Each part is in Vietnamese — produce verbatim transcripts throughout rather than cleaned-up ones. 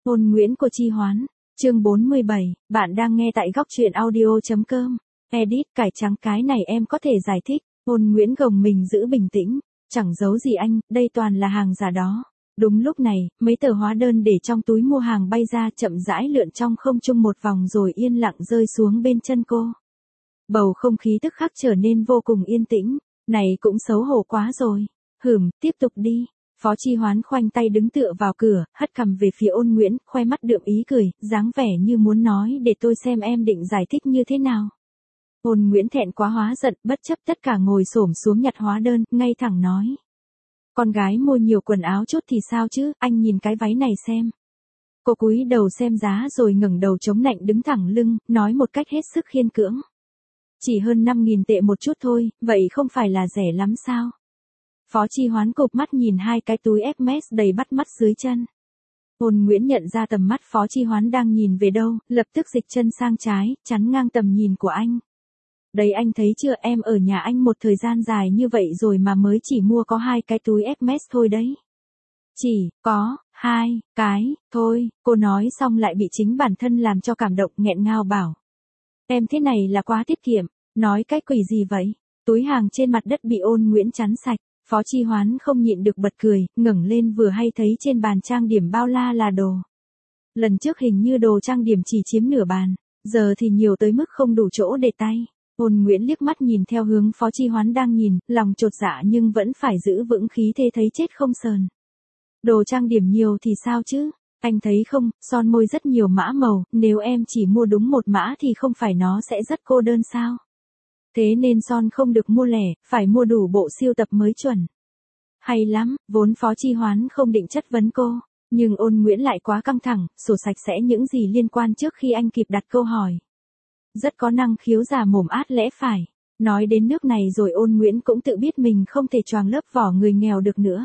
Hôn Nguyễn của Chi Hoán, chương bốn mươi bảy, bạn đang nghe tại góc truyện audio.com. Edit, cải trắng cái này em có thể giải thích. Hôn Nguyễn gồng mình giữ bình tĩnh, chẳng giấu gì anh, đây toàn là hàng giả đó. Đúng lúc này, mấy tờ hóa đơn để trong túi mua hàng bay ra chậm rãi lượn trong không trung một vòng rồi yên lặng rơi xuống bên chân cô. Bầu không khí tức khắc trở nên vô cùng yên tĩnh, này cũng xấu hổ quá rồi. Hửm, tiếp tục đi. Phó Chi Hoán khoanh tay đứng tựa vào cửa, hất cằm về phía Ôn Nguyễn, khoe mắt đượm ý cười, dáng vẻ như muốn nói để tôi xem em định giải thích như thế nào. Ôn Nguyễn thẹn quá hóa giận, bất chấp tất cả ngồi xổm xuống nhặt hóa đơn, ngay thẳng nói. Con gái mua nhiều quần áo chút thì sao chứ, anh nhìn cái váy này xem. Cô cúi đầu xem giá rồi ngẩng đầu chống nạnh đứng thẳng lưng, nói một cách hết sức khiên cưỡng. Chỉ hơn năm nghìn tệ một chút thôi, vậy không phải là rẻ lắm sao? Phó Chi Hoán cụp mắt nhìn hai cái túi Hermes đầy bắt mắt dưới chân. Ôn Nguyễn nhận ra tầm mắt Phó Chi Hoán đang nhìn về đâu, lập tức dịch chân sang trái, chắn ngang tầm nhìn của anh. Đấy anh thấy chưa, em ở nhà anh một thời gian dài như vậy rồi mà mới chỉ mua có hai cái túi Hermes thôi đấy. Chỉ có hai cái thôi, cô nói xong lại bị chính bản thân làm cho cảm động, nghẹn ngào bảo. Em thế này là quá tiết kiệm, nói cái quỷ gì vậy? Túi hàng trên mặt đất bị Ôn Nguyễn chắn sạch. Phó Chi Hoán không nhịn được bật cười, ngẩng lên vừa hay thấy trên bàn trang điểm bao la là đồ. Lần trước hình như đồ trang điểm chỉ chiếm nửa bàn, giờ thì nhiều tới mức không đủ chỗ để tay. Ôn Nguyễn liếc mắt nhìn theo hướng Phó Chi Hoán đang nhìn, lòng chột dạ nhưng vẫn phải giữ vững khí thế thấy chết không sờn. Đồ trang điểm nhiều thì sao chứ? Anh thấy không, son môi rất nhiều mã màu, nếu em chỉ mua đúng một mã thì không phải nó sẽ rất cô đơn sao? Thế nên son không được mua lẻ, phải mua đủ bộ siêu tập mới chuẩn. Hay lắm, vốn Phó Chi Hoán không định chất vấn cô, nhưng Ôn Nguyễn lại quá căng thẳng, sổ sạch sẽ những gì liên quan trước khi anh kịp đặt câu hỏi. Rất có năng khiếu giả mồm át lẽ phải. Nói đến nước này rồi Ôn Nguyễn cũng tự biết mình không thể choàng lớp vỏ người nghèo được nữa.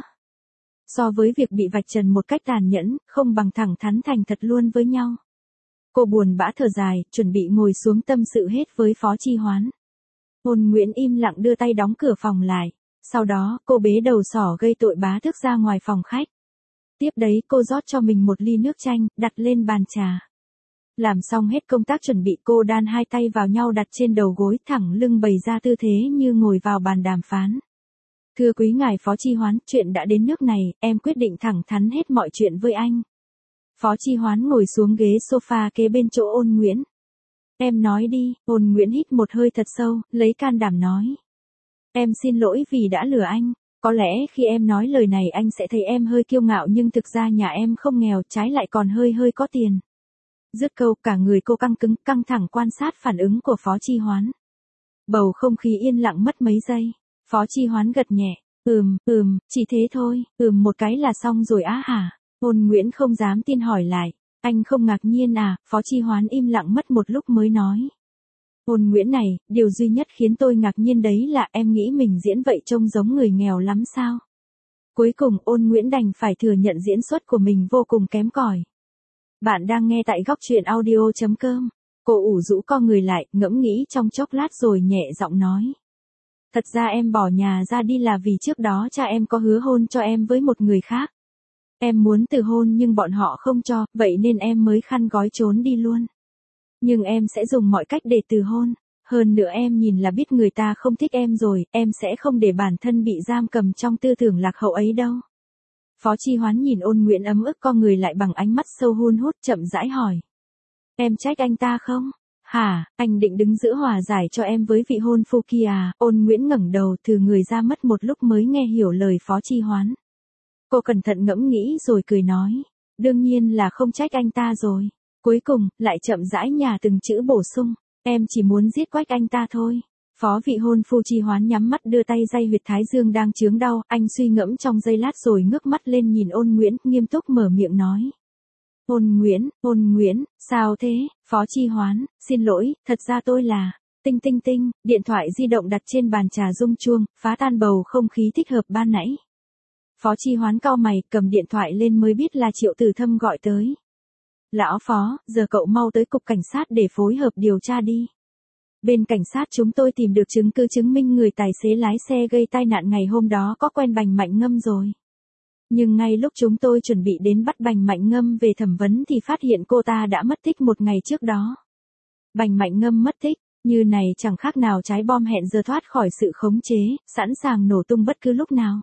So với việc bị vạch trần một cách tàn nhẫn, không bằng thẳng thắn thành thật luôn với nhau. Cô buồn bã thở dài, chuẩn bị ngồi xuống tâm sự hết với Phó Chi Hoán. Ôn Nguyễn im lặng đưa tay đóng cửa phòng lại. Sau đó, cô bế đầu sỏ gây tội bá thức ra ngoài phòng khách. Tiếp đấy cô rót cho mình một ly nước chanh, đặt lên bàn trà. Làm xong hết công tác chuẩn bị cô đan hai tay vào nhau đặt trên đầu gối thẳng lưng bày ra tư thế như ngồi vào bàn đàm phán. Thưa quý ngài Phó Chi Hoán, chuyện đã đến nước này, em quyết định thẳng thắn hết mọi chuyện với anh. Phó Chi Hoán ngồi xuống ghế sofa kế bên chỗ Ôn Nguyễn. Em nói đi, Ôn Nguyễn hít một hơi thật sâu, lấy can đảm nói. Em xin lỗi vì đã lừa anh, có lẽ khi em nói lời này anh sẽ thấy em hơi kiêu ngạo nhưng thực ra nhà em không nghèo, trái lại còn hơi hơi có tiền. Dứt câu cả người cô căng cứng, căng thẳng quan sát phản ứng của Phó Chi Hoán. Bầu không khí yên lặng mất mấy giây, Phó Chi Hoán gật nhẹ, ừm, ừm, chỉ thế thôi, ừm một cái là xong rồi á hả? Ôn Nguyễn không dám tin hỏi lại. Anh không ngạc nhiên à? Phó Chi Hoán im lặng mất một lúc mới nói. Ôn Nguyễn này, điều duy nhất khiến tôi ngạc nhiên đấy là em nghĩ mình diễn vậy trông giống người nghèo lắm sao? Cuối cùng Ôn Nguyễn đành phải thừa nhận diễn xuất của mình vô cùng kém cỏi. Bạn đang nghe tại góc truyện audio.com. Cô ủ rũ co người lại, ngẫm nghĩ trong chốc lát rồi nhẹ giọng nói. Thật ra em bỏ nhà ra đi là vì trước đó cha em có hứa hôn cho em với một người khác. Em muốn từ hôn nhưng bọn họ không cho, vậy nên em mới khăn gói trốn đi luôn. Nhưng em sẽ dùng mọi cách để từ hôn. Hơn nữa em nhìn là biết người ta không thích em rồi, em sẽ không để bản thân bị giam cầm trong tư tưởng lạc hậu ấy đâu. Phó Chi Hoán nhìn Ôn Nguyễn ấm ức co người lại bằng ánh mắt sâu hun hút chậm rãi hỏi. Em trách anh ta không? Hả, anh định đứng giữa hòa giải cho em với vị hôn phu kia à? Ôn Nguyễn ngẩng đầu thừ người ra mất một lúc mới nghe hiểu lời Phó Chi Hoán. Cô cẩn thận ngẫm nghĩ rồi cười nói. Đương nhiên là không trách anh ta rồi. Cuối cùng, lại chậm rãi nhả từng chữ bổ sung. Em chỉ muốn giết quách anh ta thôi. Phó vị hôn phu Chi Hoán nhắm mắt đưa tay day huyệt thái dương đang chướng đau. Anh suy ngẫm trong giây lát rồi ngước mắt lên nhìn Ôn Nguyễn, nghiêm túc mở miệng nói. Ôn Nguyễn, Ôn Nguyễn, sao thế? Phó Chi Hoán, xin lỗi, thật ra tôi là... Tinh tinh tinh, điện thoại di động đặt trên bàn trà rung chuông, phá tan bầu không khí thích hợp ban nãy. Phó Chi Hoán cau mày, cầm điện thoại lên mới biết là Triệu Tử Thâm gọi tới. Lão Phó, giờ cậu mau tới cục cảnh sát để phối hợp điều tra đi. Bên cảnh sát chúng tôi tìm được chứng cứ chứng minh người tài xế lái xe gây tai nạn ngày hôm đó có quen Bành Mạnh Ngâm rồi. Nhưng ngay lúc chúng tôi chuẩn bị đến bắt Bành Mạnh Ngâm về thẩm vấn thì phát hiện cô ta đã mất tích một ngày trước đó. Bành Mạnh Ngâm mất tích, như này chẳng khác nào trái bom hẹn giờ thoát khỏi sự khống chế, sẵn sàng nổ tung bất cứ lúc nào.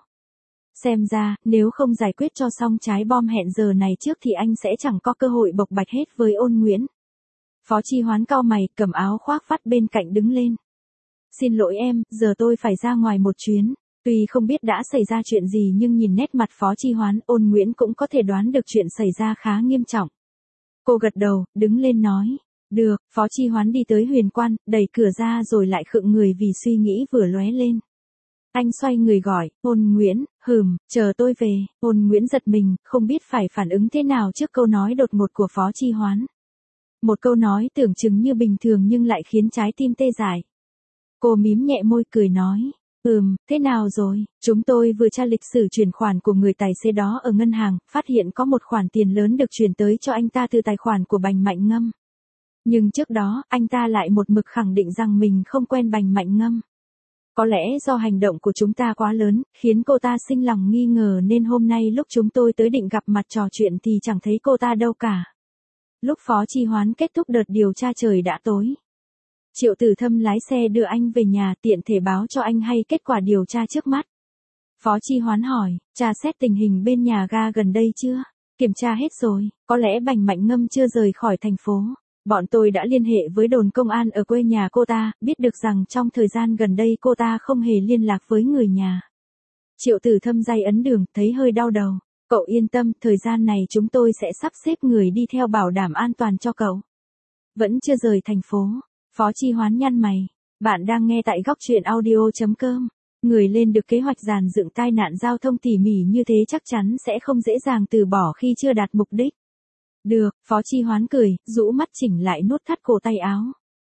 Xem ra, nếu không giải quyết cho xong trái bom hẹn giờ này trước thì anh sẽ chẳng có cơ hội bộc bạch hết với Ôn Nguyễn. Phó Chi Hoán cau mày, cầm áo khoác vắt bên cạnh đứng lên. Xin lỗi em, giờ tôi phải ra ngoài một chuyến. Tuy không biết đã xảy ra chuyện gì nhưng nhìn nét mặt Phó Chi Hoán, Ôn Nguyễn cũng có thể đoán được chuyện xảy ra khá nghiêm trọng. Cô gật đầu, đứng lên nói. Được, Phó Chi Hoán đi tới Huyền Quan, đẩy cửa ra rồi lại khựng người vì suy nghĩ vừa lóe lên. Anh xoay người gọi, Ôn Nguyễn, hừm, chờ tôi về. Ôn Nguyễn giật mình, không biết phải phản ứng thế nào trước câu nói đột ngột của Phó Chi Hoán. Một câu nói tưởng chừng như bình thường nhưng lại khiến trái tim tê dại. Cô mím nhẹ môi cười nói, ừm, thế nào rồi, chúng tôi vừa tra lịch sử chuyển khoản của người tài xế đó ở ngân hàng, phát hiện có một khoản tiền lớn được chuyển tới cho anh ta từ tài khoản của Bành Mạnh Ngâm. Nhưng trước đó, anh ta lại một mực khẳng định rằng mình không quen Bành Mạnh Ngâm. Có lẽ do hành động của chúng ta quá lớn, khiến cô ta sinh lòng nghi ngờ nên hôm nay lúc chúng tôi tới định gặp mặt trò chuyện thì chẳng thấy cô ta đâu cả. Lúc Phó Chi Hoán kết thúc đợt điều tra trời đã tối. Triệu Tử Thâm lái xe đưa anh về nhà tiện thể báo cho anh hay kết quả điều tra trước mắt. Phó Chi Hoán hỏi, tra xét tình hình bên nhà ga gần đây chưa? Kiểm tra hết rồi, có lẽ Bành Mạnh Ngâm chưa rời khỏi thành phố. Bọn tôi đã liên hệ với đồn công an ở quê nhà cô ta, biết được rằng trong thời gian gần đây cô ta không hề liên lạc với người nhà. Triệu Tử Thâm day ấn đường, thấy hơi đau đầu. Cậu yên tâm, thời gian này chúng tôi sẽ sắp xếp người đi theo bảo đảm an toàn cho cậu. Vẫn chưa rời thành phố. Phó Chi Hoán nhăn mày. Bạn đang nghe tại góc truyện audio chấm com. Người lên được kế hoạch dàn dựng tai nạn giao thông tỉ mỉ như thế chắc chắn sẽ không dễ dàng từ bỏ khi chưa đạt mục đích. Được, Phó Chi Hoán cười, rũ mắt chỉnh lại nút thắt cổ tay áo.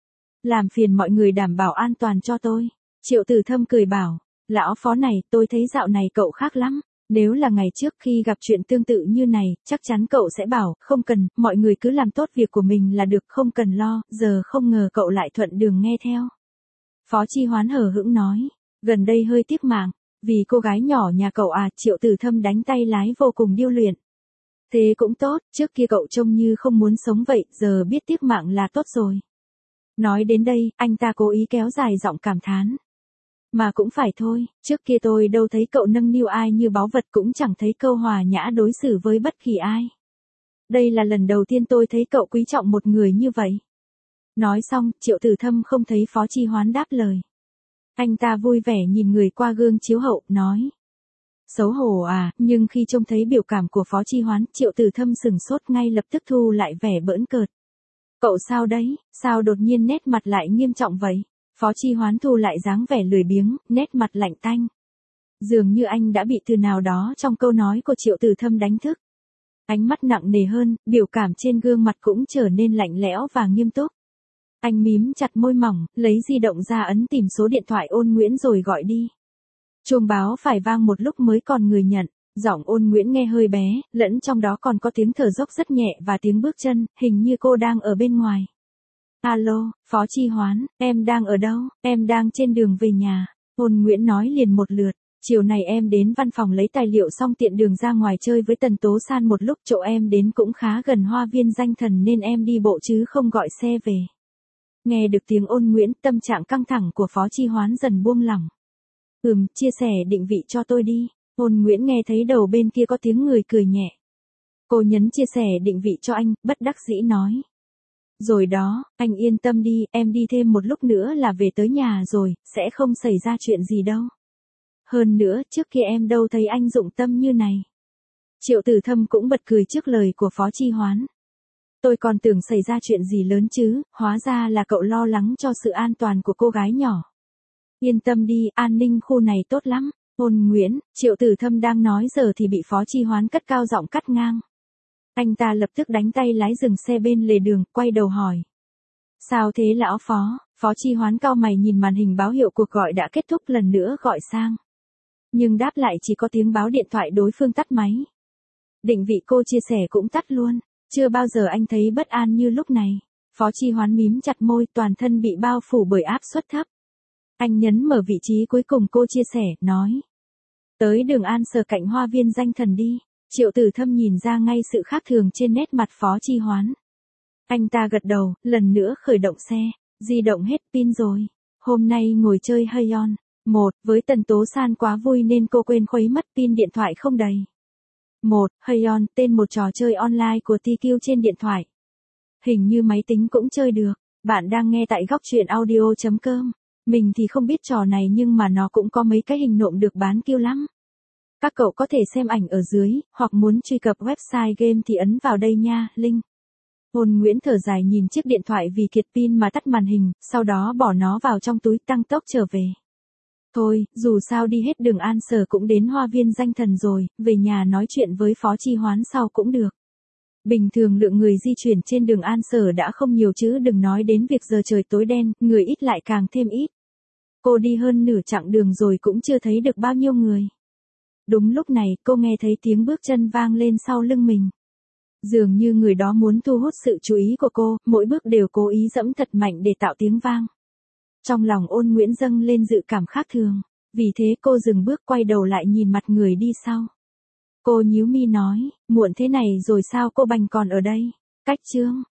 Làm phiền mọi người đảm bảo an toàn cho tôi. Triệu Tử Thâm cười bảo, lão Phó này, tôi thấy dạo này cậu khác lắm. Nếu là ngày trước khi gặp chuyện tương tự như này, chắc chắn cậu sẽ bảo, không cần, mọi người cứ làm tốt việc của mình là được, không cần lo, giờ không ngờ cậu lại thuận đường nghe theo. Phó Chi Hoán hờ hững nói, gần đây hơi tiếc mạng, vì cô gái nhỏ nhà cậu à. Triệu Tử Thâm đánh tay lái vô cùng điêu luyện. Thế cũng tốt, trước kia cậu trông như không muốn sống vậy, giờ biết tiếc mạng là tốt rồi. Nói đến đây, anh ta cố ý kéo dài giọng cảm thán. Mà cũng phải thôi, trước kia tôi đâu thấy cậu nâng niu ai như báu vật, cũng chẳng thấy câu hòa nhã đối xử với bất kỳ ai. Đây là lần đầu tiên tôi thấy cậu quý trọng một người như vậy. Nói xong, Triệu Tử Thâm không thấy Phó Chi Hoán đáp lời. Anh ta vui vẻ nhìn người qua gương chiếu hậu, nói. Xấu hổ à, nhưng khi trông thấy biểu cảm của Phó Chi Hoán, Triệu Tử Thâm sừng sốt ngay lập tức thu lại vẻ bỡn cợt. Cậu sao đấy, sao đột nhiên nét mặt lại nghiêm trọng vậy? Phó Chi Hoán thu lại dáng vẻ lười biếng, nét mặt lạnh tanh. Dường như anh đã bị từ nào đó trong câu nói của Triệu Tử Thâm đánh thức. Ánh mắt nặng nề hơn, biểu cảm trên gương mặt cũng trở nên lạnh lẽo và nghiêm túc. Anh mím chặt môi mỏng, lấy di động ra ấn tìm số điện thoại Ôn Nguyễn rồi gọi đi. Chuông báo phải vang một lúc mới còn người nhận, giọng Ôn Nguyễn nghe hơi bé, lẫn trong đó còn có tiếng thở dốc rất nhẹ và tiếng bước chân, hình như cô đang ở bên ngoài. Alo, Phó Chi Hoán, em đang ở đâu? Em đang trên đường về nhà. Ôn Nguyễn nói liền một lượt, chiều này em đến văn phòng lấy tài liệu xong tiện đường ra ngoài chơi với Tần Tố San một lúc, chỗ em đến cũng khá gần Hoa Viên Danh Thần nên em đi bộ chứ không gọi xe về. Nghe được tiếng Ôn Nguyễn, tâm trạng căng thẳng của Phó Chi Hoán dần buông lỏng. Ừm, chia sẻ định vị cho tôi đi. Ôn Nguyễn nghe thấy đầu bên kia có tiếng người cười nhẹ. Cô nhấn chia sẻ định vị cho anh, bất đắc dĩ nói. Rồi đó, anh yên tâm đi, em đi thêm một lúc nữa là về tới nhà rồi, sẽ không xảy ra chuyện gì đâu. Hơn nữa, trước kia em đâu thấy anh dụng tâm như này. Triệu Tử Thâm cũng bật cười trước lời của Phó Chi Hoán. Tôi còn tưởng xảy ra chuyện gì lớn chứ, hóa ra là cậu lo lắng cho sự an toàn của cô gái nhỏ. Yên tâm đi, an ninh khu này tốt lắm. Ôn Nguyễn, Triệu Tử Thâm đang nói giờ thì bị Phó Chi Hoán cất cao giọng cắt ngang. Anh ta lập tức đánh tay lái dừng xe bên lề đường, quay đầu hỏi. Sao thế lão Phó? Phó Chi Hoán cau mày nhìn màn hình báo hiệu cuộc gọi đã kết thúc, lần nữa gọi sang. Nhưng đáp lại chỉ có tiếng báo điện thoại đối phương tắt máy. Định vị cô chia sẻ cũng tắt luôn. Chưa bao giờ anh thấy bất an như lúc này. Phó Chi Hoán mím chặt môi, toàn thân bị bao phủ bởi áp suất thấp. Anh nhấn mở vị trí cuối cùng cô chia sẻ, nói. Tới đường An Sở cạnh hoa viên danh thần đi. Triệu Tử Thâm nhìn ra ngay sự khác thường trên nét mặt Phó Chi Hoán. Anh ta gật đầu, lần nữa khởi động xe. Di động hết pin rồi. Hôm nay ngồi chơi hơi on. Một, với Tần Tố San quá vui nên cô quên khuấy mất pin điện thoại không đầy. Một, hơi on, tên một trò chơi online của tê quy trên điện thoại. Hình như máy tính cũng chơi được. Bạn đang nghe tại góc truyện audio chấm com. Mình thì không biết trò này nhưng mà nó cũng có mấy cái hình nộm được bán kiêu lắm. Các cậu có thể xem ảnh ở dưới, hoặc muốn truy cập website game thì ấn vào đây nha, link. Ôn Nguyễn thở dài nhìn chiếc điện thoại vì kiệt pin mà tắt màn hình, sau đó bỏ nó vào trong túi tăng tốc trở về. Thôi, dù sao đi hết đường An Sở cũng đến hoa viên danh thần rồi, về nhà nói chuyện với Phó Chi Hoán sau cũng được. Bình thường lượng người di chuyển trên đường An Sở đã không nhiều chứ đừng nói đến việc giờ trời tối đen, người ít lại càng thêm ít. Cô đi hơn nửa chặng đường rồi cũng chưa thấy được bao nhiêu người. Đúng lúc này, cô nghe thấy tiếng bước chân vang lên sau lưng mình. Dường như người đó muốn thu hút sự chú ý của cô, mỗi bước đều cố ý giẫm thật mạnh để tạo tiếng vang. Trong lòng Ôn Nguyễn dâng lên dự cảm khác thường, vì thế cô dừng bước quay đầu lại nhìn mặt người đi sau. Cô nhíu mi nói, muộn thế này rồi sao cô Bành còn ở đây? Cách Trương,